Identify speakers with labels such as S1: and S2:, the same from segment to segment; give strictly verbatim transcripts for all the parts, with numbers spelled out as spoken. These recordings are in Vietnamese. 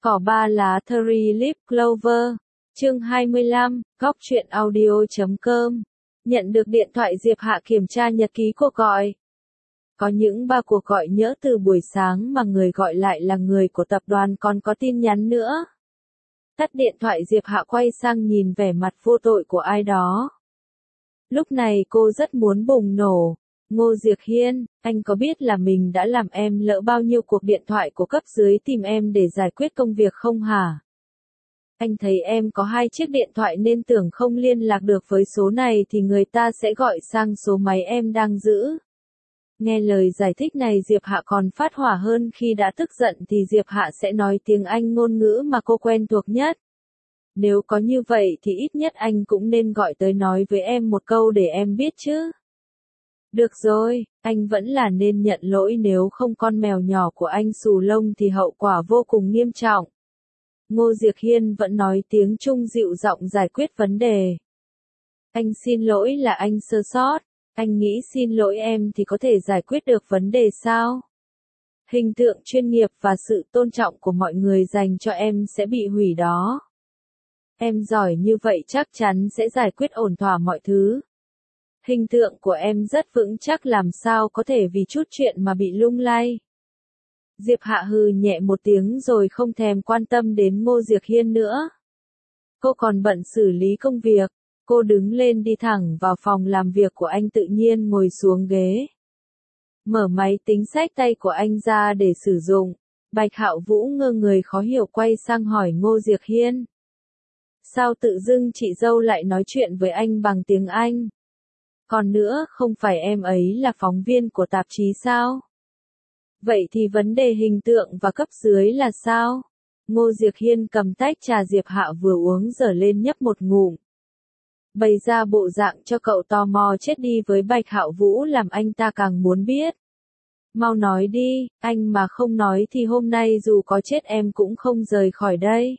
S1: Cỏ ba lá Three Leaf Clover. Chương hai mươi lăm, góc truyện audio chấm com. Nhận được điện thoại Diệp Hạ kiểm tra nhật ký cuộc gọi. Có những ba cuộc gọi nhỡ từ buổi sáng mà người gọi lại là người của tập đoàn, còn có tin nhắn nữa. Tắt điện thoại, Diệp Hạ quay sang nhìn vẻ mặt vô tội của ai đó. Lúc này cô rất muốn bùng nổ. Ngô Diệc Hiên, anh có biết là mình đã làm em lỡ bao nhiêu cuộc điện thoại của cấp dưới tìm em để giải quyết công việc không hả? Anh thấy em có hai chiếc điện thoại nên tưởng không liên lạc được với số này thì người ta sẽ gọi sang số máy em đang giữ. Nghe lời giải thích này, Diệp Hạ còn phát hỏa hơn. Khi đã tức giận thì Diệp Hạ sẽ nói tiếng Anh, ngôn ngữ mà cô quen thuộc nhất. Nếu có như vậy thì ít nhất anh cũng nên gọi tới nói với em một câu để em biết chứ. Được rồi, anh vẫn là nên nhận lỗi, nếu không con mèo nhỏ của anh xù lông thì hậu quả vô cùng nghiêm trọng. Ngô Diệc Hiên vẫn nói tiếng Trung dịu giọng giải quyết vấn đề. Anh xin lỗi là anh sơ sót, anh nghĩ xin lỗi em thì có thể giải quyết được vấn đề sao? Hình tượng chuyên nghiệp và sự tôn trọng của mọi người dành cho em sẽ bị hủy đó. Em giỏi như vậy chắc chắn sẽ giải quyết ổn thỏa mọi thứ. Hình tượng của em rất vững chắc, làm sao có thể vì chút chuyện mà bị lung lay. Diệp Hạ hừ nhẹ một tiếng rồi không thèm quan tâm đến Ngô Diệc Hiên nữa. Cô còn bận xử lý công việc. Cô đứng lên đi thẳng vào phòng làm việc của anh, tự nhiên ngồi xuống ghế. Mở máy tính xách tay của anh ra để sử dụng. Bạch Hạo Vũ ngơ người khó hiểu quay sang hỏi Ngô Diệc Hiên. Sao tự dưng chị dâu lại nói chuyện với anh bằng tiếng Anh? Còn nữa, không phải em ấy là phóng viên của tạp chí sao? Vậy thì vấn đề hình tượng và cấp dưới là sao? Ngô Diệc Hiên cầm tách trà Diệp Hạ vừa uống dở lên nhấp một ngụm. Bày ra bộ dạng cho cậu tò mò chết đi với Bạch Hạo Vũ, làm anh ta càng muốn biết. Mau nói đi, anh mà không nói thì hôm nay dù có chết em cũng không rời khỏi đây.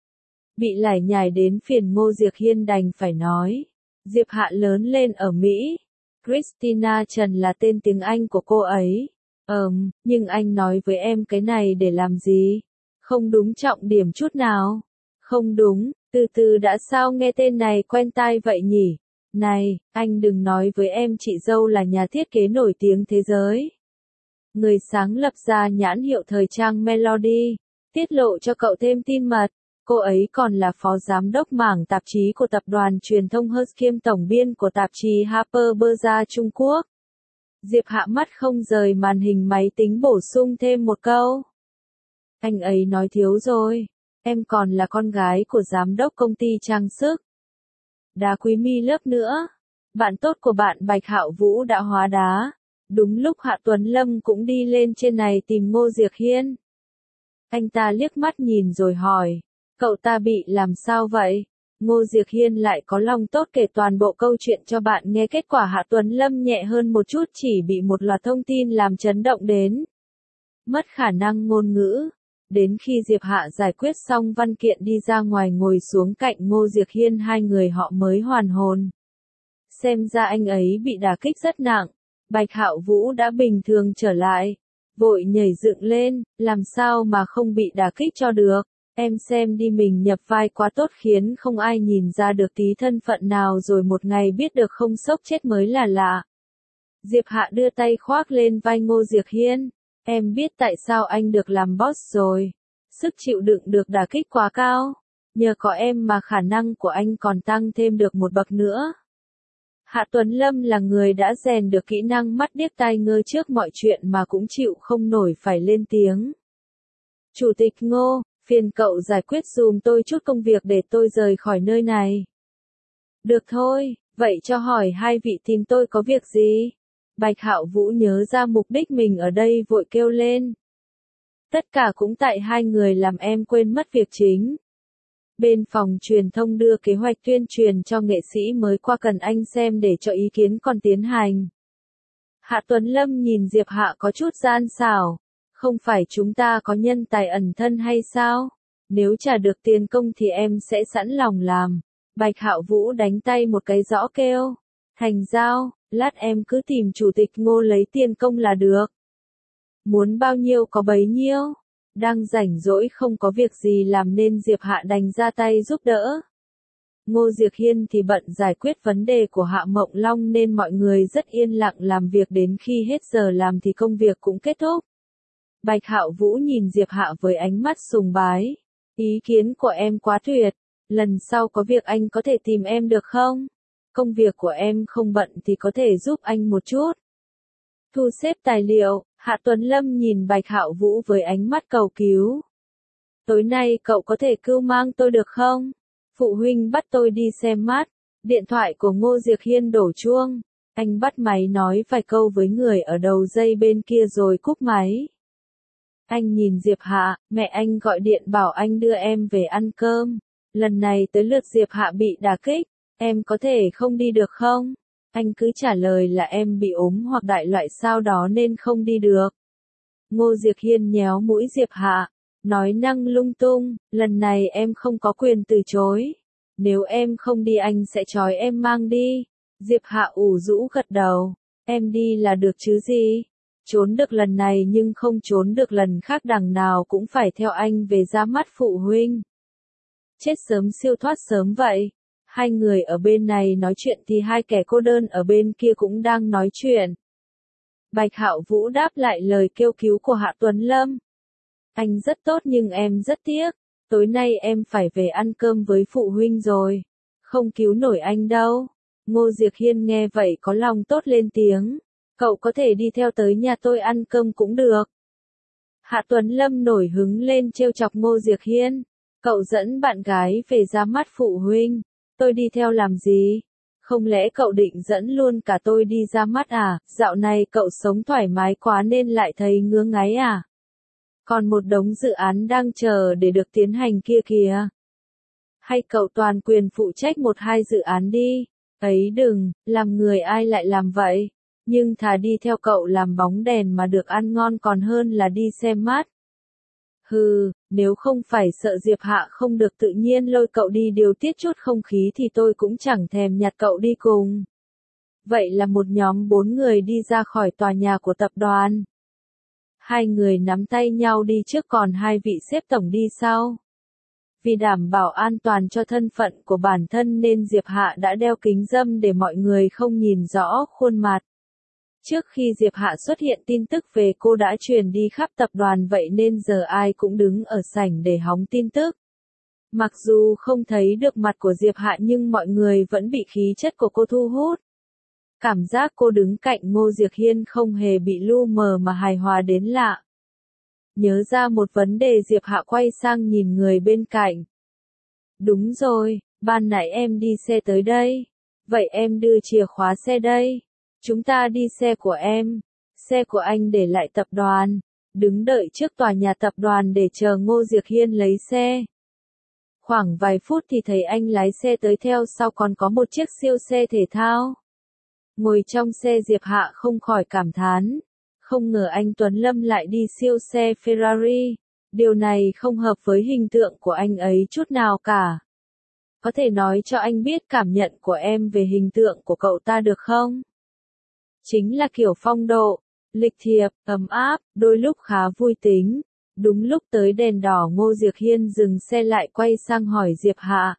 S1: Bị lải nhải đến phiền, Ngô Diệc Hiên đành phải nói. Diệp Hạ lớn lên ở Mỹ. Christina Trần là tên tiếng Anh của cô ấy. Ừm, nhưng anh nói với em cái này để làm gì? Không đúng trọng điểm chút nào. Không đúng, từ từ đã, sao nghe tên này quen tai vậy nhỉ? Này, anh đừng nói với em chị dâu là nhà thiết kế nổi tiếng thế giới. Người sáng lập ra nhãn hiệu thời trang Melody. Tiết lộ cho cậu thêm tin mật. Cô ấy còn là phó giám đốc mảng tạp chí của tập đoàn truyền thông Hearst, kiêm tổng biên của tạp chí Harper Bazaar Trung Quốc. Diệp Hạ mắt không rời màn hình máy tính, bổ sung thêm một câu. Anh ấy nói thiếu rồi. Em còn là con gái của giám đốc công ty trang sức. Đá quý mi lớp nữa. Bạn tốt của bạn Bạch Hạo Vũ đã hóa đá. Đúng lúc Hạ Tuấn Lâm cũng đi lên trên này tìm Ngô Diệc Hiên. Anh ta liếc mắt nhìn rồi hỏi. Cậu ta bị làm sao vậy? Ngô Diệc Hiên lại có lòng tốt kể toàn bộ câu chuyện cho bạn nghe. Kết quả Hạ Tuấn Lâm nhẹ hơn một chút, chỉ bị một loạt thông tin làm chấn động đến. Mất khả năng ngôn ngữ. Đến khi Diệp Hạ giải quyết xong văn kiện đi ra ngoài ngồi xuống cạnh Ngô Diệc Hiên, hai người họ mới hoàn hồn. Xem ra anh ấy bị đả kích rất nặng. Bạch Hạo Vũ đã bình thường trở lại. Vội nhảy dựng lên, làm sao mà không bị đả kích cho được. Em xem đi, mình nhập vai quá tốt khiến không ai nhìn ra được tí thân phận nào, rồi một ngày biết được không sốc chết mới là lạ. Diệp Hạ đưa tay khoác lên vai Ngô Diệc Hiên. Em biết tại sao anh được làm boss rồi. Sức chịu đựng được đả kích quá cao. Nhờ có em mà khả năng của anh còn tăng thêm được một bậc nữa. Hạ Tuấn Lâm là người đã rèn được kỹ năng mắt điếc tai ngơ, trước mọi chuyện mà cũng chịu không nổi phải lên tiếng. Chủ tịch Ngô, phiền cậu giải quyết dùm tôi chút công việc để tôi rời khỏi nơi này. Được thôi, vậy cho hỏi hai vị tìm tôi có việc gì? Bạch Hạo Vũ nhớ ra mục đích mình ở đây, vội kêu lên. Tất cả cũng tại hai người làm em quên mất việc chính. Bên phòng truyền thông đưa kế hoạch tuyên truyền cho nghệ sĩ mới qua, cần anh xem để cho ý kiến còn tiến hành. Hạ Tuấn Lâm nhìn Diệp Hạ có chút gian xảo. Không phải chúng ta có nhân tài ẩn thân hay sao? Nếu trả được tiền công thì em sẽ sẵn lòng làm. Bạch Hạo Vũ đánh tay một cái rõ kêu. Thành giao, lát em cứ tìm chủ tịch Ngô lấy tiền công là được. Muốn bao nhiêu có bấy nhiêu. Đang rảnh rỗi không có việc gì làm nên Diệp Hạ đành ra tay giúp đỡ. Ngô Diệc Hiên thì bận giải quyết vấn đề của Hạ Mộng Long nên mọi người rất yên lặng làm việc đến khi hết giờ làm thì công việc cũng kết thúc. Bạch Hạo Vũ nhìn Diệp Hạ với ánh mắt sùng bái. Ý kiến của em quá tuyệt, lần sau có việc anh có thể tìm em được không? Công việc của em không bận thì có thể giúp anh một chút. Thu xếp tài liệu, Hạ Tuấn Lâm nhìn Bạch Hạo Vũ với ánh mắt cầu cứu. Tối nay cậu có thể cưu mang tôi được không? Phụ huynh bắt tôi đi xem mắt. Điện thoại của Ngô Diệc Hiên đổ chuông. Anh bắt máy nói vài câu với người ở đầu dây bên kia rồi cúp máy. Anh nhìn Diệp Hạ, mẹ anh gọi điện bảo anh đưa em về ăn cơm. Lần này tới lượt Diệp Hạ bị đả kích. Em có thể không đi được không? Anh cứ trả lời là em bị ốm hoặc đại loại sao đó nên không đi được. Ngô Diệc Hiên nhéo mũi Diệp Hạ, nói năng lung tung, lần này em không có quyền từ chối. Nếu em không đi anh sẽ trói em mang đi. Diệp Hạ ủ rũ gật đầu, em đi là được chứ gì. Trốn được lần này nhưng không trốn được lần khác, đằng nào cũng phải theo anh về ra mắt phụ huynh. Chết sớm siêu thoát sớm vậy. Hai người ở bên này nói chuyện thì hai kẻ cô đơn ở bên kia cũng đang nói chuyện. Bạch Hạo Vũ đáp lại lời kêu cứu của Hạ Tuấn Lâm. Anh rất tốt nhưng em rất tiếc. Tối nay em phải về ăn cơm với phụ huynh rồi. Không cứu nổi anh đâu. Ngô Diệc Hiên nghe vậy có lòng tốt lên tiếng. Cậu có thể đi theo tới nhà tôi ăn cơm cũng được. Hạ Tuấn Lâm nổi hứng lên trêu chọc Ngô Diệc Hiên. Cậu dẫn bạn gái về ra mắt phụ huynh. Tôi đi theo làm gì? Không lẽ cậu định dẫn luôn cả tôi đi ra mắt à? Dạo này cậu sống thoải mái quá nên lại thấy ngứa ngáy à? Còn một đống dự án đang chờ để được tiến hành kia kìa. Hay cậu toàn quyền phụ trách một hai dự án đi. Ấy đừng, làm người ai lại làm vậy. Nhưng thà đi theo cậu làm bóng đèn mà được ăn ngon còn hơn là đi xem mắt. Hừ, nếu không phải sợ Diệp Hạ không được tự nhiên lôi cậu đi điều tiết chút không khí thì tôi cũng chẳng thèm nhặt cậu đi cùng. Vậy là một nhóm bốn người đi ra khỏi tòa nhà của tập đoàn. Hai người nắm tay nhau đi trước còn hai vị sếp tổng đi sau. Vì đảm bảo an toàn cho thân phận của bản thân nên Diệp Hạ đã đeo kính râm để mọi người không nhìn rõ khuôn mặt. Trước khi Diệp Hạ xuất hiện tin tức về cô đã truyền đi khắp tập đoàn vậy nên giờ ai cũng đứng ở sảnh để hóng tin tức. Mặc dù không thấy được mặt của Diệp Hạ nhưng mọi người vẫn bị khí chất của cô thu hút. Cảm giác cô đứng cạnh Ngô Diệc Hiên không hề bị lu mờ mà hài hòa đến lạ. Nhớ ra một vấn đề Diệp Hạ quay sang nhìn người bên cạnh. Đúng rồi, ban nãy em đi xe tới đây. Vậy em đưa chìa khóa xe đây. Chúng ta đi xe của em. Xe của anh để lại tập đoàn. Đứng đợi trước tòa nhà tập đoàn để chờ Ngô Diệc Hiên lấy xe. Khoảng vài phút thì thấy anh lái xe tới, theo sau còn có một chiếc siêu xe thể thao. Ngồi trong xe Diệp Hạ không khỏi cảm thán. Không ngờ anh Tuấn Lâm lại đi siêu xe Ferrari. Điều này không hợp với hình tượng của anh ấy chút nào cả. Có thể nói cho anh biết cảm nhận của em về hình tượng của cậu ta được không? Chính là kiểu phong độ, lịch thiệp, ấm áp, đôi lúc khá vui tính. Đúng lúc tới đèn đỏ Ngô Diệc Hiên dừng xe lại quay sang hỏi Diệp Hạ.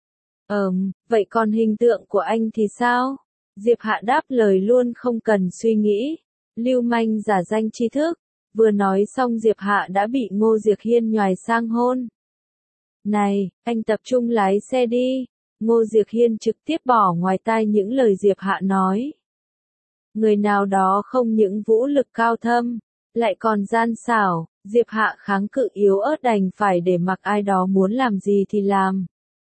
S1: Ờm, vậy còn hình tượng của anh thì sao? Diệp Hạ đáp lời luôn không cần suy nghĩ. Lưu manh giả danh tri thức. Vừa nói xong Diệp Hạ đã bị Ngô Diệc Hiên nhoài sang hôn. Này, anh tập trung lái xe đi. Ngô Diệc Hiên trực tiếp bỏ ngoài tai những lời Diệp Hạ nói. Người nào đó không những vũ lực cao thâm, lại còn gian xảo, Diệp Hạ kháng cự yếu ớt đành phải để mặc ai đó muốn làm gì thì làm.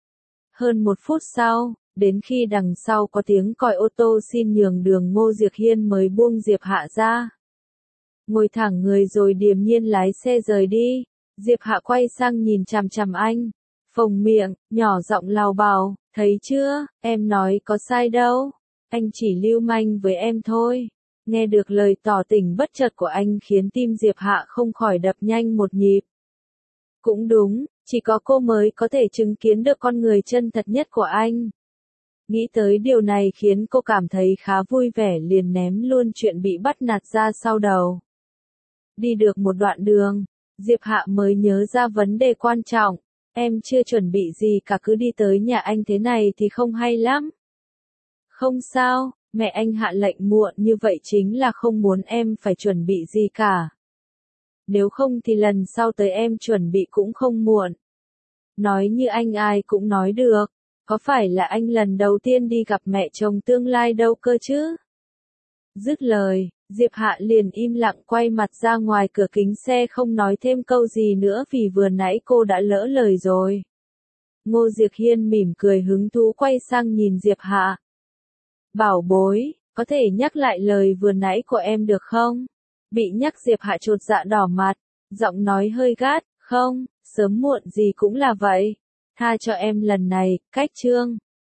S1: Hơn một phút sau, đến khi đằng sau có tiếng còi ô tô xin nhường đường Ngô Diệc Hiên mới buông Diệp Hạ ra. Ngồi thẳng người rồi điềm nhiên lái xe rời đi. Diệp Hạ quay sang nhìn chằm chằm anh, phồng miệng, nhỏ giọng lào bào, thấy chưa, em nói có sai đâu. Anh chỉ lưu manh với em thôi. Nghe được lời tỏ tình bất chợt của anh khiến tim Diệp Hạ không khỏi đập nhanh một nhịp. Cũng đúng, chỉ có cô mới có thể chứng kiến được con người chân thật nhất của anh. Nghĩ tới điều này khiến cô cảm thấy khá vui vẻ, liền ném luôn chuyện bị bắt nạt ra sau đầu. Đi được một đoạn đường, Diệp Hạ mới nhớ ra vấn đề quan trọng. Em chưa chuẩn bị gì cả, cứ đi tới nhà anh thế này thì không hay lắm. Không sao, mẹ anh hạ lệnh muộn như vậy chính là không muốn em phải chuẩn bị gì cả. Nếu không thì lần sau tới em chuẩn bị cũng không muộn. Nói như anh ai cũng nói được. Có phải là anh lần đầu tiên đi gặp mẹ chồng tương lai đâu cơ chứ? Dứt lời, Diệp Hạ liền im lặng quay mặt ra ngoài cửa kính xe không nói thêm câu gì nữa vì vừa nãy cô đã lỡ lời rồi. Ngô Diệc Hiên mỉm cười hứng thú quay sang nhìn Diệp Hạ. Bảo bối, có thể nhắc lại lời vừa nãy của em được không? Bị nhắc Diệp Hạ chột dạ đỏ mặt, giọng nói hơi gắt, không, sớm muộn gì cũng là vậy. Tha cho em lần này, cách chương.